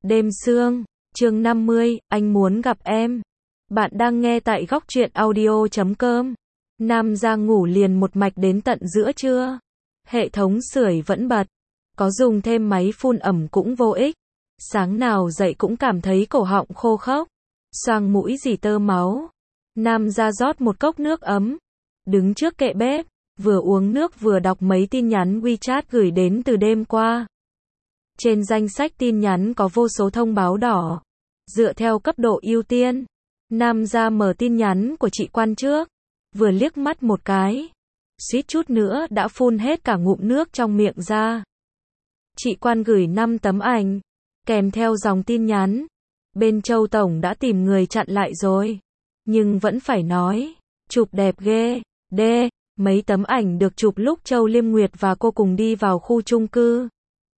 Đêm sương, chương 50, anh muốn gặp em. Bạn đang nghe tại góc truyện audio.com. Nam ra ngủ liền một mạch đến tận giữa trưa. Hệ thống sưởi vẫn bật. Có dùng thêm máy phun ẩm cũng vô ích. Sáng nào dậy cũng cảm thấy cổ họng khô khốc. Xoang mũi dì tơ máu. Nam ra rót một cốc nước ấm. Đứng trước kệ bếp, vừa uống nước vừa đọc mấy tin nhắn WeChat gửi đến từ đêm qua. Trên danh sách tin nhắn có vô số thông báo đỏ. Dựa theo cấp độ ưu tiên, Nam ra mở tin nhắn của chị Quan trước. Vừa liếc mắt một cái, suýt chút nữa đã phun hết cả ngụm nước trong miệng ra. Chị Quan gửi 5 tấm ảnh, kèm theo dòng tin nhắn. Bên Châu Tổng đã tìm người chặn lại rồi. Nhưng vẫn phải nói, chụp đẹp ghê, đê. Mấy tấm ảnh được chụp lúc Châu Liêm Nguyệt và cô cùng đi vào khu chung cư.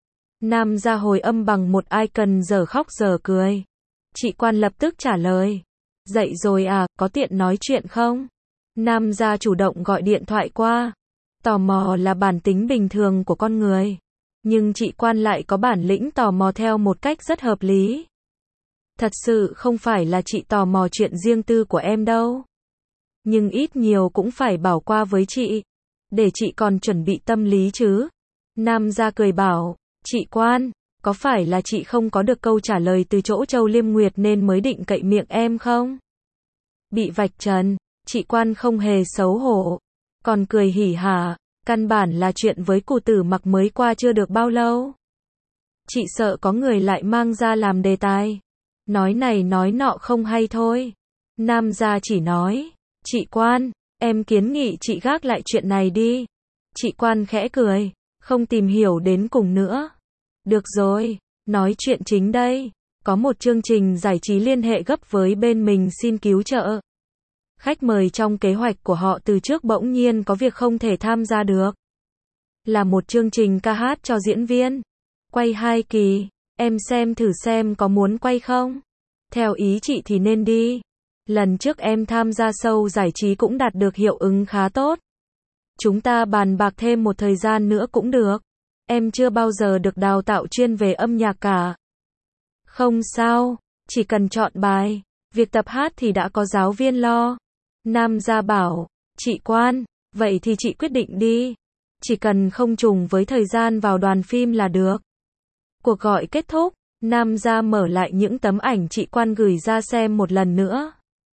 Nam ra hồi âm bằng một icon giờ khóc giờ cười. Chị Quan lập tức trả lời. Dậy rồi à, có tiện nói chuyện không? Nam ra chủ động gọi điện thoại qua. Tò mò là bản tính bình thường của con người. Nhưng chị Quan lại có bản lĩnh tò mò theo một cách rất hợp lý. Thật sự không phải là chị tò mò chuyện riêng tư của em đâu. Nhưng ít nhiều cũng phải bảo qua với chị. Để chị còn chuẩn bị tâm lý chứ. Nam ra cười bảo. Chị Quan, có phải là chị không có được câu trả lời từ chỗ Châu Liêm Nguyệt nên mới định cậy miệng em không? Bị vạch trần, chị Quan không hề xấu hổ. Còn cười hỉ hả, căn bản là chuyện với cụ tử Mặc mới qua chưa được bao lâu. Chị sợ có người lại mang ra làm đề tài. Nói này nói nọ không hay thôi. Nam gia chỉ nói, chị Quan, em kiến nghị chị gác lại chuyện này đi. Chị Quan khẽ cười, không tìm hiểu đến cùng nữa. Được rồi, nói chuyện chính đây. Có một chương trình giải trí liên hệ gấp với bên mình xin cứu trợ. Khách mời trong kế hoạch của họ từ trước bỗng nhiên có việc không thể tham gia được. Là một chương trình ca hát cho diễn viên. Quay 2 kỳ, em xem thử xem có muốn quay không? Theo ý chị thì nên đi. Lần trước em tham gia show giải trí cũng đạt được hiệu ứng khá tốt. Chúng ta bàn bạc thêm một thời gian nữa cũng được. Em chưa bao giờ được đào tạo chuyên về âm nhạc cả. Không sao, chỉ cần chọn bài. Việc tập hát thì đã có giáo viên lo. Nam gia bảo, chị Quan, vậy thì chị quyết định đi. Chỉ cần không trùng với thời gian vào đoàn phim là được. Cuộc gọi kết thúc, Nam gia mở lại những tấm ảnh chị Quan gửi ra xem một lần nữa.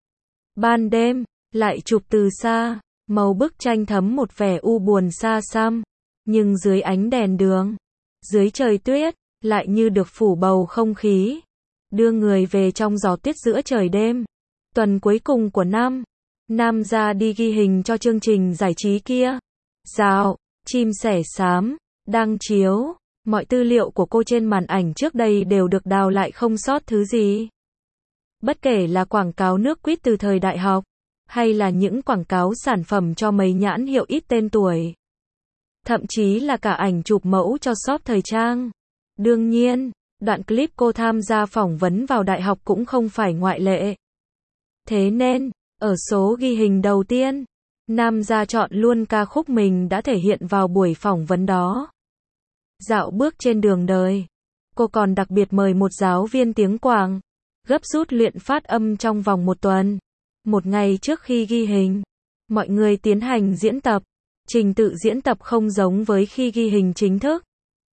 Ban đêm, lại chụp từ xa, màu bức tranh thấm một vẻ u buồn xa xăm. Nhưng dưới ánh đèn đường, dưới trời tuyết, lại như được phủ bầu không khí. Đưa người về trong gió tuyết giữa trời đêm. Tuần cuối cùng của năm, Nam ra đi ghi hình cho chương trình giải trí kia. Dạo, chim sẻ xám, đang chiếu. Mọi tư liệu của cô trên màn ảnh trước đây đều được đào lại không sót thứ gì. Bất kể là quảng cáo nước quýt từ thời đại học, hay là những quảng cáo sản phẩm cho mấy nhãn hiệu ít tên tuổi. Thậm chí là cả ảnh chụp mẫu cho shop thời trang. Đương nhiên, đoạn clip cô tham gia phỏng vấn vào đại học cũng không phải ngoại lệ. Thế nên, ở số ghi hình đầu tiên, Nam gia chọn luôn ca khúc mình đã thể hiện vào buổi phỏng vấn đó. Dạo bước trên đường đời. Cô còn đặc biệt mời một giáo viên tiếng Quảng, gấp rút luyện phát âm trong vòng 1 tuần. Một ngày trước khi ghi hình, mọi người tiến hành diễn tập. Trình tự diễn tập không giống với khi ghi hình chính thức,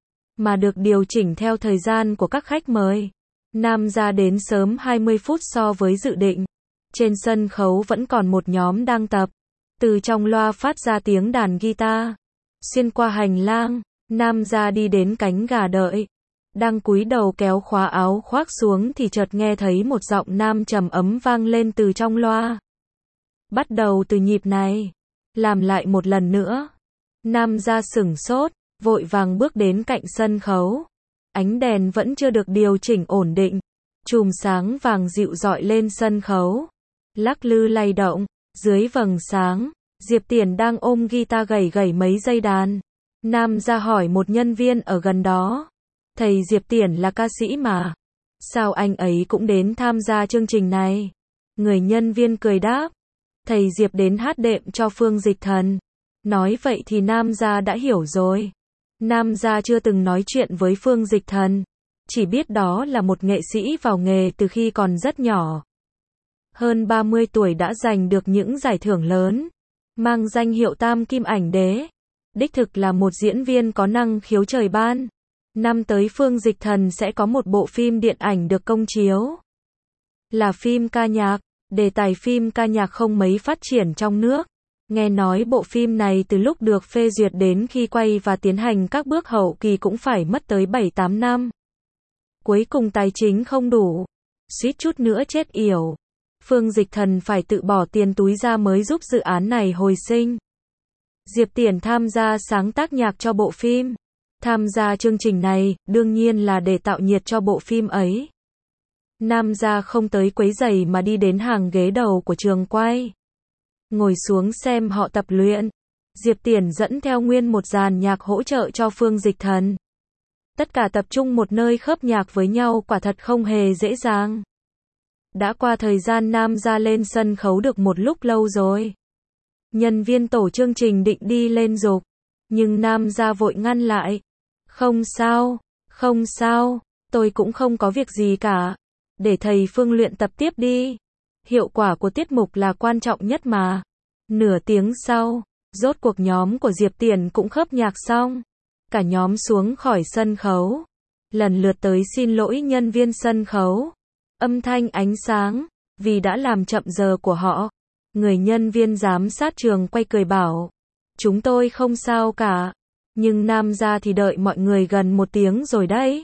mà được điều chỉnh theo thời gian của các khách mời. Nam ra đến sớm 20 phút so với dự định. Trên sân khấu vẫn còn một nhóm đang tập. Từ trong loa phát ra tiếng đàn guitar. Xuyên qua hành lang, Nam ra đi đến cánh gà đợi. Đang cúi đầu kéo khóa áo khoác xuống thì chợt nghe thấy một giọng nam trầm ấm vang lên từ trong loa. Bắt đầu từ nhịp này. Làm lại một lần nữa. Nam ra sửng sốt, vội vàng bước đến cạnh sân khấu. Ánh đèn vẫn chưa được điều chỉnh ổn định. Chùm sáng vàng dịu rọi lên sân khấu. Lắc lư lay động, dưới vầng sáng, Diệp Tiền đang ôm guitar gảy gảy mấy dây đàn. Nam ra hỏi một nhân viên ở gần đó. Thầy Diệp Tiền là ca sĩ mà. Sao anh ấy cũng đến tham gia chương trình này? Người nhân viên cười đáp. Thầy Diệp đến hát đệm cho Phương Dịch Thần. Nói vậy thì Nam gia đã hiểu rồi. Nam gia chưa từng nói chuyện với Phương Dịch Thần. chỉ biết đó là một nghệ sĩ vào nghề từ khi còn rất nhỏ. Hơn 30 tuổi đã giành được những giải thưởng lớn, mang danh hiệu Tam Kim Ảnh Đế. Đích thực là một diễn viên có năng khiếu trời ban. Năm tới Phương Dịch Thần sẽ có một bộ phim điện ảnh được công chiếu. Là phim ca nhạc, đề tài phim ca nhạc không mấy phát triển trong nước. Nghe nói bộ phim này từ lúc được phê duyệt đến khi quay và tiến hành các bước hậu kỳ cũng phải mất tới 7-8 năm. Cuối cùng tài chính không đủ, suýt chút nữa chết yểu. Phương Dịch Thần phải tự bỏ tiền túi ra mới giúp dự án này hồi sinh. Diệp Tiển tham gia sáng tác nhạc cho bộ phim. Tham gia chương trình này, đương nhiên là để tạo nhiệt cho bộ phim ấy. Nam gia không tới quấy rầy mà đi đến hàng ghế đầu của trường quay. Ngồi xuống xem họ tập luyện. Diệp Tiển dẫn theo nguyên một dàn nhạc hỗ trợ cho Phương Dịch Thần. Tất cả tập trung một nơi khớp nhạc với nhau quả thật không hề dễ dàng. Đã qua thời gian Nam gia lên sân khấu được một lúc lâu rồi. Nhân viên tổ chương trình định đi lên giục, nhưng Nam gia vội ngăn lại. Không sao, không sao, tôi cũng không có việc gì cả. Để thầy Phương luyện tập tiếp đi. Hiệu quả của tiết mục là quan trọng nhất mà. Nửa tiếng sau, rốt cuộc nhóm của Diệp Tiển cũng khớp nhạc xong. Cả nhóm xuống khỏi sân khấu. Lần lượt tới xin lỗi nhân viên sân khấu. Âm thanh ánh sáng, vì đã làm chậm giờ của họ. Người nhân viên giám sát trường quay cười bảo. Chúng tôi không sao cả. Nhưng Nam gia thì đợi mọi người gần 1 tiếng rồi đấy.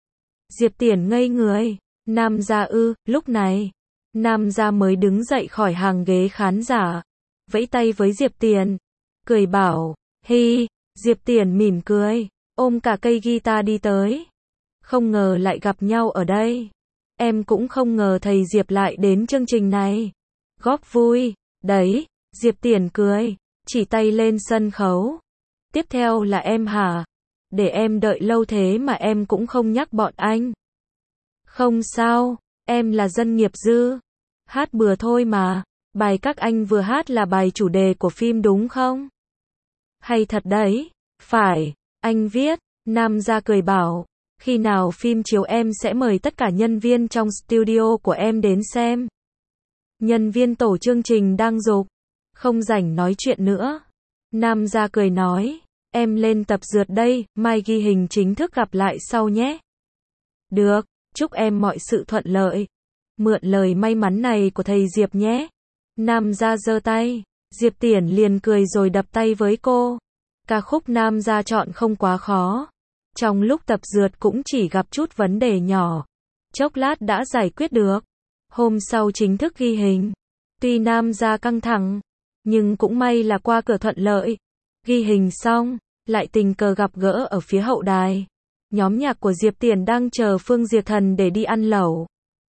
Diệp Tiển ngây người. Nam gia ư, lúc này. Nam gia mới đứng dậy khỏi hàng ghế khán giả. Vẫy tay với Diệp Tiển. Cười bảo, hi, Diệp Tiển mỉm cười. Ôm cả cây guitar đi tới. Không ngờ lại gặp nhau ở đây. Em cũng không ngờ thầy Diệp lại đến chương trình này. Góp vui, đấy, Diệp Tiển cười, chỉ tay lên sân khấu. Tiếp theo là em hả? Để em đợi lâu thế mà em cũng không nhắc bọn anh. Không sao, em là dân nghiệp dư. Hát bừa thôi mà. Bài các anh vừa hát là bài chủ đề của phim đúng không? Hay thật đấy. Phải, anh viết. Nam gia cười bảo. Khi nào phim chiếu em sẽ mời tất cả nhân viên trong studio của em đến xem. Nhân viên tổ chương trình đang giục. Không rảnh nói chuyện nữa. Nam gia cười nói. Em lên tập dượt đây, mai ghi hình chính thức gặp lại sau nhé. Được, chúc em mọi sự thuận lợi. Mượn lời may mắn này của thầy Diệp nhé. Nam gia giơ tay. Diệp Tiển liền cười rồi đập tay với cô. Ca khúc Nam gia chọn không quá khó. Trong lúc tập dượt cũng chỉ gặp chút vấn đề nhỏ. Chốc lát đã giải quyết được. Hôm sau chính thức ghi hình. Tuy Nam gia căng thẳng, nhưng cũng may là qua cửa thuận lợi. Ghi hình xong, lại tình cờ gặp gỡ ở phía hậu đài. Nhóm nhạc của Diệp Tiển đang chờ Phương Diệp Thần để đi ăn lẩu.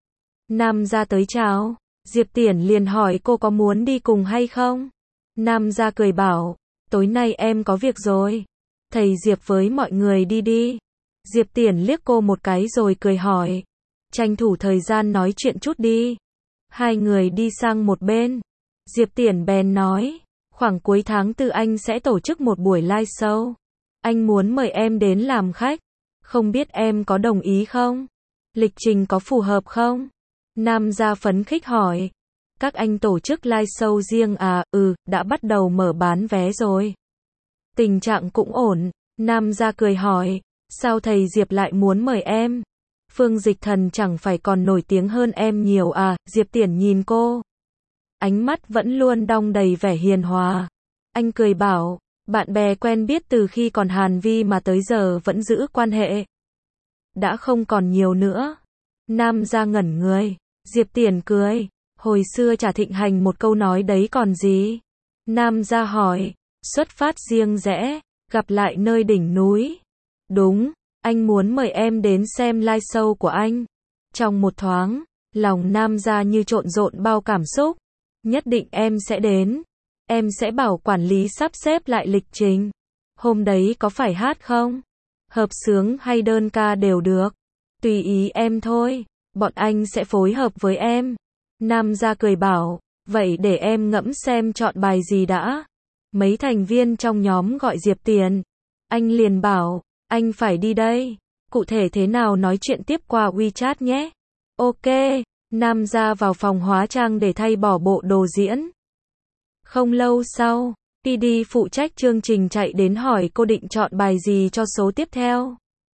Nam gia tới chào. Diệp Tiển liền hỏi cô có muốn đi cùng hay không? Nam gia cười bảo, tối nay em có việc rồi. Thầy Diệp với mọi người đi đi. Diệp Tiển liếc cô một cái rồi cười hỏi. Tranh thủ thời gian nói chuyện chút đi. Hai người đi sang một bên. Diệp Tiển bèn nói. Khoảng cuối tháng 4 anh sẽ tổ chức một buổi live show. Anh muốn mời em đến làm khách. Không biết em có đồng ý không? Lịch trình có phù hợp không? Nam gia phấn khích hỏi. Các anh tổ chức live show riêng à? Đã bắt đầu mở bán vé rồi. Tình trạng cũng ổn. Nam gia cười hỏi. Sao thầy Diệp lại muốn mời em? Phương Dịch Thần chẳng phải còn nổi tiếng hơn em nhiều à? Diệp Tiển nhìn cô. Ánh mắt vẫn luôn đong đầy vẻ hiền hòa. Anh cười bảo, bạn bè quen biết từ khi còn Hàn Vi mà tới giờ vẫn giữ quan hệ. Đã không còn nhiều nữa. Nam gia ngẩn người. Diệp Tiển cười. Hồi xưa chả thịnh hành một câu nói đấy còn gì. Nam gia hỏi. Xuất phát riêng rẽ. Gặp lại nơi đỉnh núi. Đúng. Anh muốn mời em đến xem live show của anh. Trong một thoáng, lòng Nam gia như trộn rộn bao cảm xúc. Nhất định em sẽ đến. Em sẽ bảo quản lý sắp xếp lại lịch trình. Hôm đấy có phải hát không? Hợp xướng hay đơn ca đều được. Tùy ý em thôi. Bọn anh sẽ phối hợp với em. Nam gia cười bảo. Vậy để em ngẫm xem chọn bài gì đã. Mấy thành viên trong nhóm gọi Diệp Tiển. Anh liền bảo. Anh phải đi đây. Cụ thể thế nào nói chuyện tiếp qua WeChat nhé. Ok, Nam ra vào phòng hóa trang để thay bỏ bộ đồ diễn. Không lâu sau, PD phụ trách chương trình chạy đến hỏi cô định chọn bài gì cho số tiếp theo.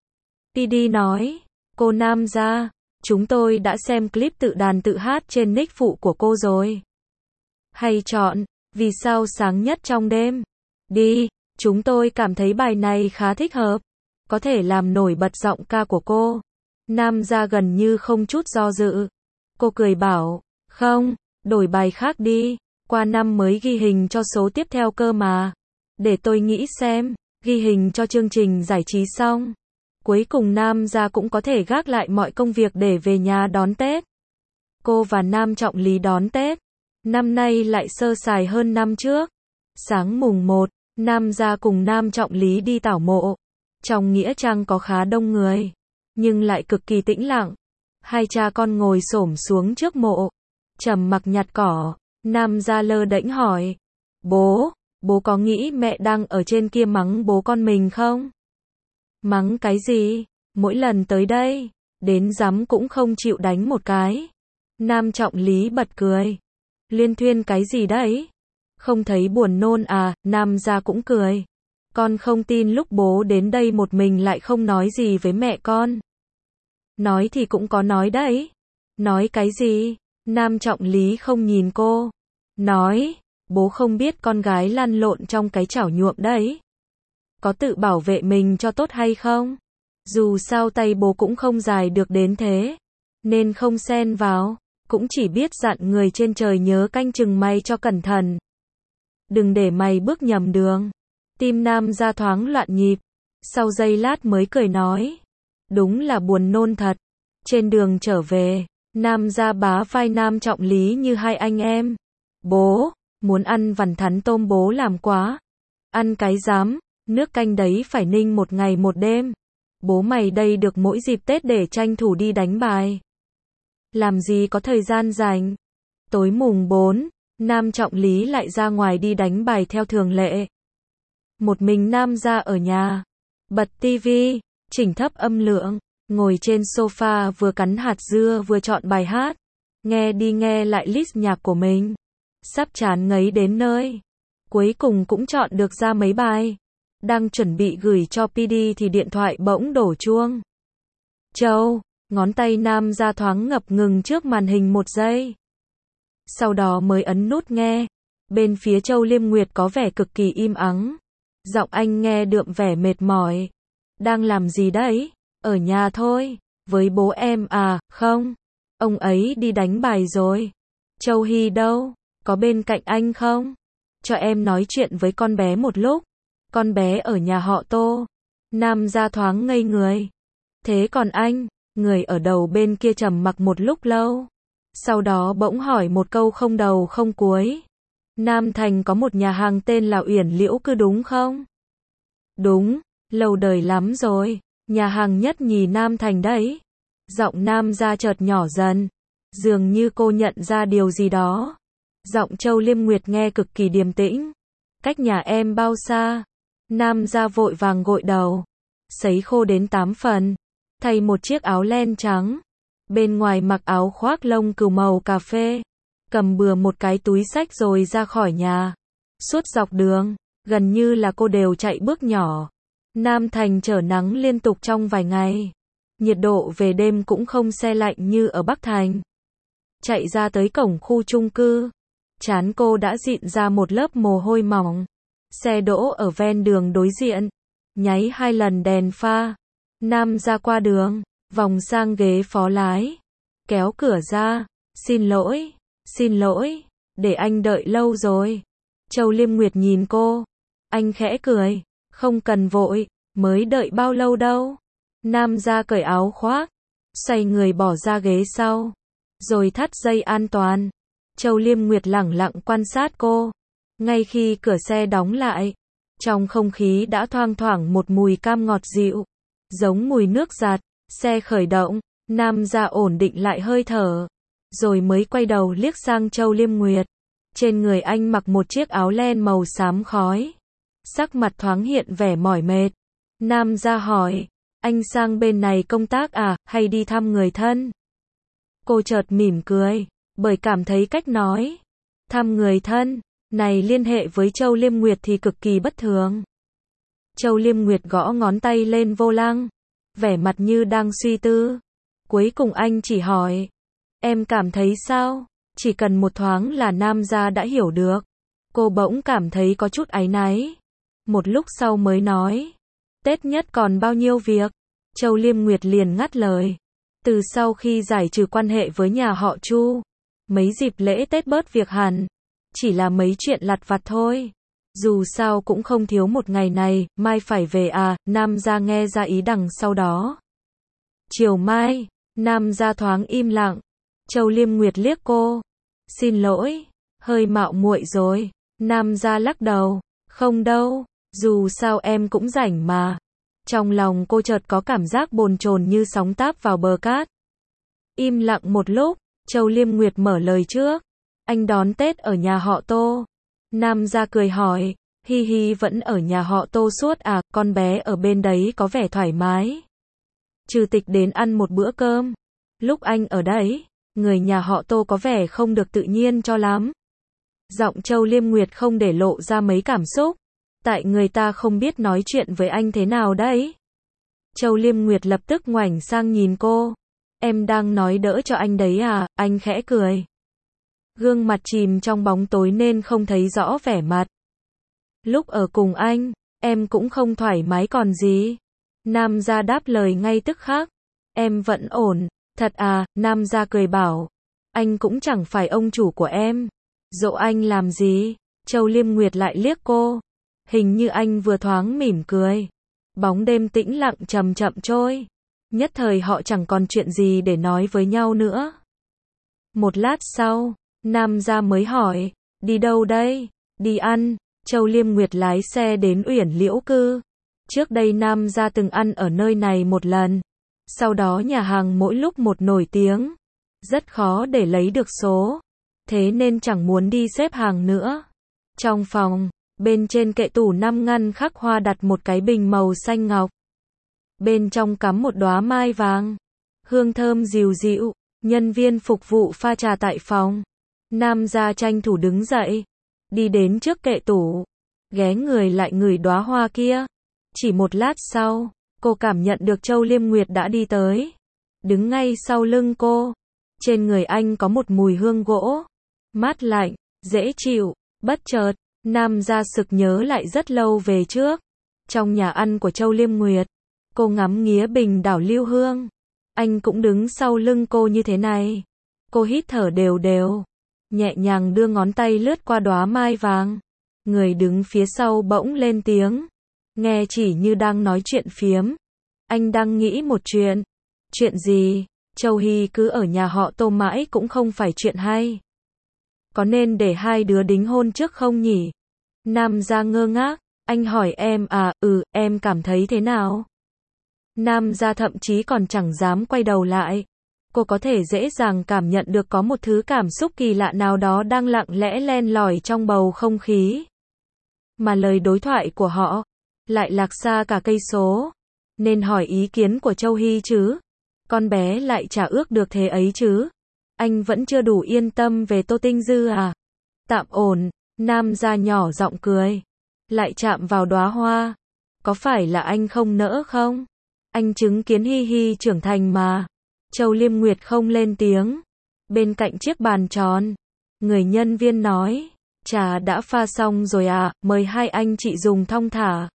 PD nói, cô Nam ra, chúng tôi đã xem clip tự đàn tự hát trên nick phụ của cô rồi. Hay chọn, vì sao sáng nhất trong đêm. Đi, chúng tôi cảm thấy bài này khá thích hợp. Có thể làm nổi bật giọng ca của cô. Nam ra gần như không chút do dự. Cô cười bảo, không, đổi bài khác đi. Qua năm mới ghi hình cho số tiếp theo cơ mà. Để tôi nghĩ xem, ghi hình cho chương trình giải trí xong. Cuối cùng Nam ra cũng có thể gác lại mọi công việc để về nhà đón Tết. Cô và Nam Trọng Lý đón Tết. Năm nay lại sơ sài hơn năm trước. Sáng mùng 1, Nam ra cùng Nam Trọng Lý đi tảo mộ. Trong nghĩa trang có khá đông người, nhưng lại cực kỳ tĩnh lặng. Hai cha con ngồi xổm xuống trước mộ, trầm mặc nhặt cỏ. Nam ra lơ đễnh hỏi, bố có nghĩ mẹ đang ở trên kia mắng bố con mình không? Mắng cái gì? Mỗi lần tới đây, đến giám cũng không chịu đánh một cái. Nam Trọng Lý bật cười. Liên thuyên cái gì đấy? Không thấy buồn nôn à? Nam ra cũng cười. Con không tin lúc bố đến đây một mình lại không nói gì với mẹ con. Nói thì cũng có nói đấy. Nói cái gì? Nam Trọng Lý không nhìn cô. Nói, bố không biết con gái lăn lộn trong cái chảo nhuộm đấy. Có tự bảo vệ mình cho tốt hay không? Dù sao tay bố cũng không dài được đến thế. Nên không xen vào. Cũng chỉ biết dặn người trên trời nhớ canh chừng mày cho cẩn thận. Đừng để mày bước nhầm đường. Tim Nam ra thoáng loạn nhịp. Sau giây lát mới cười nói. Đúng là buồn nôn thật. Trên đường trở về, Nam ra bá vai Nam Trọng Lý như hai anh em. Bố, muốn ăn vằn thắn tôm bố làm quá. Ăn cái dám, nước canh đấy phải ninh một ngày một đêm. Bố mày đây được mỗi dịp Tết để tranh thủ đi đánh bài. Làm gì có thời gian rảnh. Tối mùng 4, Nam Trọng Lý lại ra ngoài đi đánh bài theo thường lệ. Một mình Nam ra ở nhà, bật tivi, chỉnh thấp âm lượng, ngồi trên sofa vừa cắn hạt dưa vừa chọn bài hát, nghe đi nghe lại list nhạc của mình. Sắp chán ngấy đến nơi, cuối cùng cũng chọn được ra mấy bài. Đang chuẩn bị gửi cho PD thì điện thoại bỗng đổ chuông. Châu, ngón tay Nam ra thoáng ngập ngừng trước màn hình một giây. Sau đó mới ấn nút nghe. Bên phía Châu Liêm Nguyệt có vẻ cực kỳ im ắng. Giọng anh nghe đượm vẻ mệt mỏi. Đang làm gì đấy? Ở nhà thôi. Với bố em à? Không. Ông ấy đi đánh bài rồi. Châu Hy đâu? Có bên cạnh anh không? Cho em nói chuyện với con bé một lúc. Con bé ở nhà họ Tô. Nam ra thoáng ngây người. Thế còn anh? Người ở đầu bên kia trầm mặc một lúc lâu. Sau đó bỗng hỏi một câu không đầu không cuối. Nam Thành có một nhà hàng tên là Uyển Liễu Cư đúng không? Đúng, lâu đời lắm rồi. Nhà hàng nhất nhì Nam Thành đấy. Giọng Nam ra chợt nhỏ dần. Dường như cô nhận ra điều gì đó. Giọng Châu Liêm Nguyệt nghe cực kỳ điềm tĩnh. Cách nhà em bao xa? Nam ra vội vàng gội đầu. Sấy khô đến 8 phần. Thay một chiếc áo len trắng. Bên ngoài mặc áo khoác lông cừu màu cà phê. Cầm bừa một cái túi xách rồi ra khỏi nhà. Suốt dọc đường, gần như là cô đều chạy bước nhỏ. Nam Thành trở nắng liên tục trong vài ngày. Nhiệt độ về đêm cũng không se lạnh như ở Bắc Thành. Chạy ra tới cổng khu chung cư. Trán cô đã dịn ra một lớp mồ hôi mỏng. Xe đỗ ở ven đường đối diện. Nháy 2 lần đèn pha. Nam ra qua đường, vòng sang ghế phó lái. Kéo cửa ra. Xin lỗi, để anh đợi lâu rồi. Châu Liêm Nguyệt nhìn cô. Anh khẽ cười. Không cần vội, mới đợi bao lâu đâu. Nam ra cởi áo khoác. Xoay người bỏ ra ghế sau. Rồi thắt dây an toàn. Châu Liêm Nguyệt lẳng lặng quan sát cô. Ngay khi cửa xe đóng lại, trong không khí đã thoang thoảng một mùi cam ngọt dịu. Giống mùi nước giặt. Xe khởi động. Nam ra ổn định lại hơi thở. Rồi mới quay đầu liếc sang Châu Liêm Nguyệt. Trên người anh mặc một chiếc áo len màu xám khói. Sắc mặt thoáng hiện vẻ mỏi mệt. Nam ra hỏi. Anh sang bên này công tác à, hay đi thăm người thân? Cô chợt mỉm cười, bởi cảm thấy cách nói thăm người thân này liên hệ với Châu Liêm Nguyệt thì cực kỳ bất thường. Châu Liêm Nguyệt gõ ngón tay lên vô lăng, vẻ mặt như đang suy tư. Cuối cùng anh chỉ hỏi, em cảm thấy sao? Chỉ cần một thoáng là Nam gia đã hiểu được. Cô bỗng cảm thấy có chút áy náy. Một lúc sau mới nói, Tết nhất còn bao nhiêu việc? Châu Liêm Nguyệt liền ngắt lời. Từ sau khi giải trừ quan hệ với nhà họ Chu, mấy dịp lễ Tết bớt việc hẳn. Chỉ là mấy chuyện lặt vặt thôi. Dù sao cũng không thiếu một ngày này, mai phải về à, Nam gia nghe ra ý đằng sau đó. Chiều mai, Nam gia thoáng im lặng. Châu Liêm Nguyệt liếc cô. Xin lỗi, hơi mạo muội rồi. Nam gia lắc đầu. Không đâu, dù sao em cũng rảnh mà. Trong lòng cô chợt có cảm giác bồn chồn như sóng táp vào bờ cát. Im lặng một lúc, Châu Liêm Nguyệt mở lời trước. Anh đón Tết ở nhà họ Tô. Nam gia cười hỏi, hi hi vẫn ở nhà họ Tô suốt à, con bé ở bên đấy có vẻ thoải mái. Trừ tịch đến ăn một bữa cơm. Lúc anh ở đấy, người nhà họ Tô có vẻ không được tự nhiên cho lắm. Giọng Châu Liêm Nguyệt không để lộ ra mấy cảm xúc. Tại người ta không biết nói chuyện với anh thế nào đấy. Châu Liêm Nguyệt lập tức ngoảnh sang nhìn cô. Em đang nói đỡ cho anh đấy à, anh khẽ cười. Gương mặt chìm trong bóng tối nên không thấy rõ vẻ mặt. Lúc ở cùng anh, em cũng không thoải mái còn gì. Nam gia đáp lời ngay tức khắc. Em vẫn ổn, thật à, Nam gia cười bảo. Anh cũng chẳng phải ông chủ của em. Dỗ anh làm gì? Châu Liêm Nguyệt lại liếc cô. Hình như anh vừa thoáng mỉm cười. Bóng đêm tĩnh lặng chậm chậm trôi. Nhất thời họ chẳng còn chuyện gì để nói với nhau nữa. Một lát sau, Nam gia mới hỏi, đi đâu đây? Đi ăn. Châu Liêm Nguyệt lái xe đến Uyển Liễu Cư. Trước đây Nam gia từng ăn ở nơi này một lần. Sau đó nhà hàng mỗi lúc một nổi tiếng. Rất khó để lấy được số. Thế nên chẳng muốn đi xếp hàng nữa. Trong phòng, bên trên kệ tủ 5 ngăn khắc hoa đặt một cái bình màu xanh ngọc. Bên trong cắm một đóa mai vàng. Hương thơm dịu dịu. Nhân viên phục vụ pha trà tại phòng. Nam gia tranh thủ đứng dậy. Đi đến trước kệ tủ. Ghé người lại ngửi đóa hoa kia. Chỉ một lát sau, cô cảm nhận được Châu Liêm Nguyệt đã đi tới. Đứng ngay sau lưng cô. Trên người anh có một mùi hương gỗ. Mát lạnh, dễ chịu. Bất chợt, Nam gia sực nhớ lại rất lâu về trước. Trong nhà ăn của Châu Liêm Nguyệt, cô ngắm nghía bình đảo lưu hương. Anh cũng đứng sau lưng cô như thế này. Cô hít thở đều đều. Nhẹ nhàng đưa ngón tay lướt qua đóa mai vàng. Người đứng phía sau bỗng lên tiếng. Nghe chỉ như đang nói chuyện phiếm. Anh đang nghĩ một chuyện. Chuyện gì? Châu Hy cứ ở nhà họ Tô mãi cũng không phải chuyện hay. Có nên để hai đứa đính hôn trước không nhỉ? Nam gia ngơ ngác. Anh hỏi em à, em cảm thấy thế nào? Nam gia thậm chí còn chẳng dám quay đầu lại. Cô có thể dễ dàng cảm nhận được có một thứ cảm xúc kỳ lạ nào đó đang lặng lẽ len lỏi trong bầu không khí. Mà lời đối thoại của họ lại lạc xa cả cây số. Nên hỏi ý kiến của Châu Hy chứ. Con bé lại chả ước được thế ấy chứ. Anh vẫn chưa đủ yên tâm về Tô Tinh Dư à? Tạm ổn. Nam gia nhỏ giọng cười. Lại chạm vào đóa hoa. Có phải là anh không nỡ không? Anh chứng kiến Hi Hi trưởng thành mà. Châu Liêm Nguyệt không lên tiếng. Bên cạnh chiếc bàn tròn, người nhân viên nói, trà đã pha xong rồi à, mời hai anh chị dùng thong thả.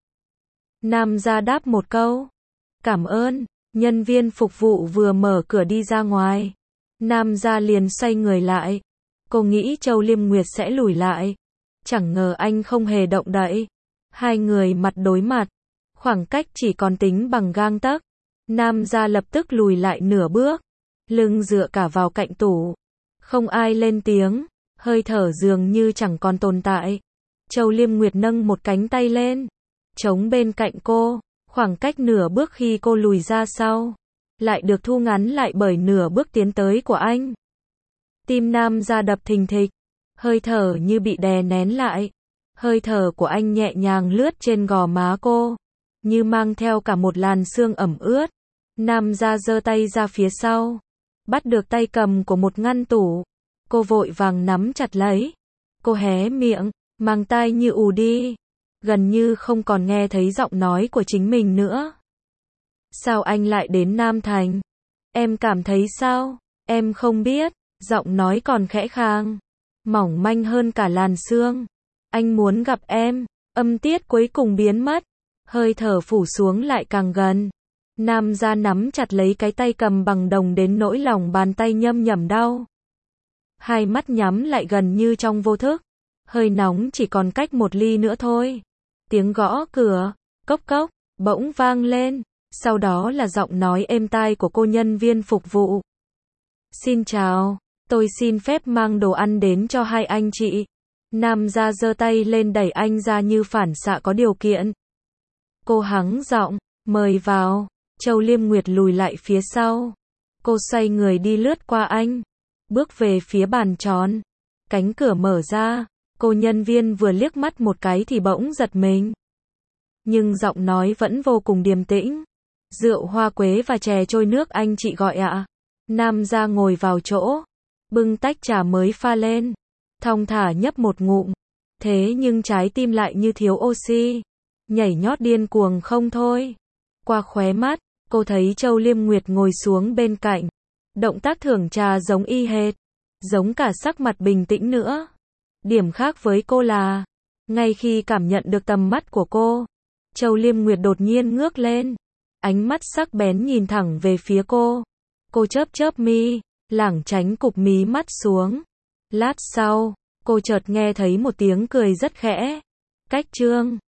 Nam gia đáp một câu. Cảm ơn. Nhân viên phục vụ vừa mở cửa đi ra ngoài. Nam gia liền xoay người lại. Cô nghĩ Châu Liêm Nguyệt sẽ lùi lại. Chẳng ngờ anh không hề động đậy. Hai người mặt đối mặt. Khoảng cách chỉ còn tính bằng gang tấc. Nam gia lập tức lùi lại nửa bước. Lưng dựa cả vào cạnh tủ. Không ai lên tiếng. Hơi thở dường như chẳng còn tồn tại. Châu Liêm Nguyệt nâng một cánh tay lên. Chống bên cạnh cô. Khoảng cách nửa bước khi cô lùi ra sau. Lại được thu ngắn lại bởi nửa bước tiến tới của anh. Tim Nam gia đập thình thịch. Hơi thở như bị đè nén lại. Hơi thở của anh nhẹ nhàng lướt trên gò má cô. như mang theo cả một làn sương ẩm ướt. Nam gia giơ tay ra phía sau, bắt được tay cầm của một ngăn tủ. Cô vội vàng nắm chặt lấy. Cô hé miệng, mang tai như ù đi, gần như không còn nghe thấy giọng nói của chính mình nữa. Sao anh lại đến Nam Thành? Em cảm thấy sao? Em không biết. Giọng nói còn khẽ khàng, mỏng manh hơn cả làn sương. Anh muốn gặp em. Âm tiết cuối cùng biến mất, hơi thở phủ xuống lại càng gần. Nam gia nắm chặt lấy cái tay cầm bằng đồng đến nỗi lòng bàn tay nhâm nhẩm đau. Hai mắt nhắm lại gần như trong vô thức. Hơi nóng chỉ còn cách một ly nữa thôi. Tiếng gõ cửa, cốc cốc, bỗng vang lên. Sau đó là giọng nói êm tai của cô nhân viên phục vụ. Xin chào, tôi xin phép mang đồ ăn đến cho hai anh chị. Nam gia giơ tay lên đẩy anh ra như phản xạ có điều kiện. Cô hắng giọng, mời vào. Châu Liêm Nguyệt lùi lại phía sau. Cô xoay người đi lướt qua anh, bước về phía bàn tròn. Cánh cửa mở ra, cô nhân viên vừa liếc mắt một cái thì bỗng giật mình. Nhưng giọng nói vẫn vô cùng điềm tĩnh. Rượu hoa quế và chè trôi nước anh chị gọi ạ. Nam gia ngồi vào chỗ, bưng tách trà mới pha lên, thong thả nhấp một ngụm. Thế nhưng trái tim lại như thiếu oxy, nhảy nhót điên cuồng không thôi. Qua khóe mắt, cô thấy Châu Liêm Nguyệt ngồi xuống bên cạnh. Động tác thưởng trà giống y hệt, giống cả sắc mặt bình tĩnh nữa. Điểm khác với cô là, ngay khi cảm nhận được tầm mắt của cô, Châu Liêm Nguyệt đột nhiên ngước lên, ánh mắt sắc bén nhìn thẳng về phía cô. Cô chớp chớp mi, lảng tránh cụp mí mắt xuống. Lát sau, cô chợt nghe thấy một tiếng cười rất khẽ. Cách Trương.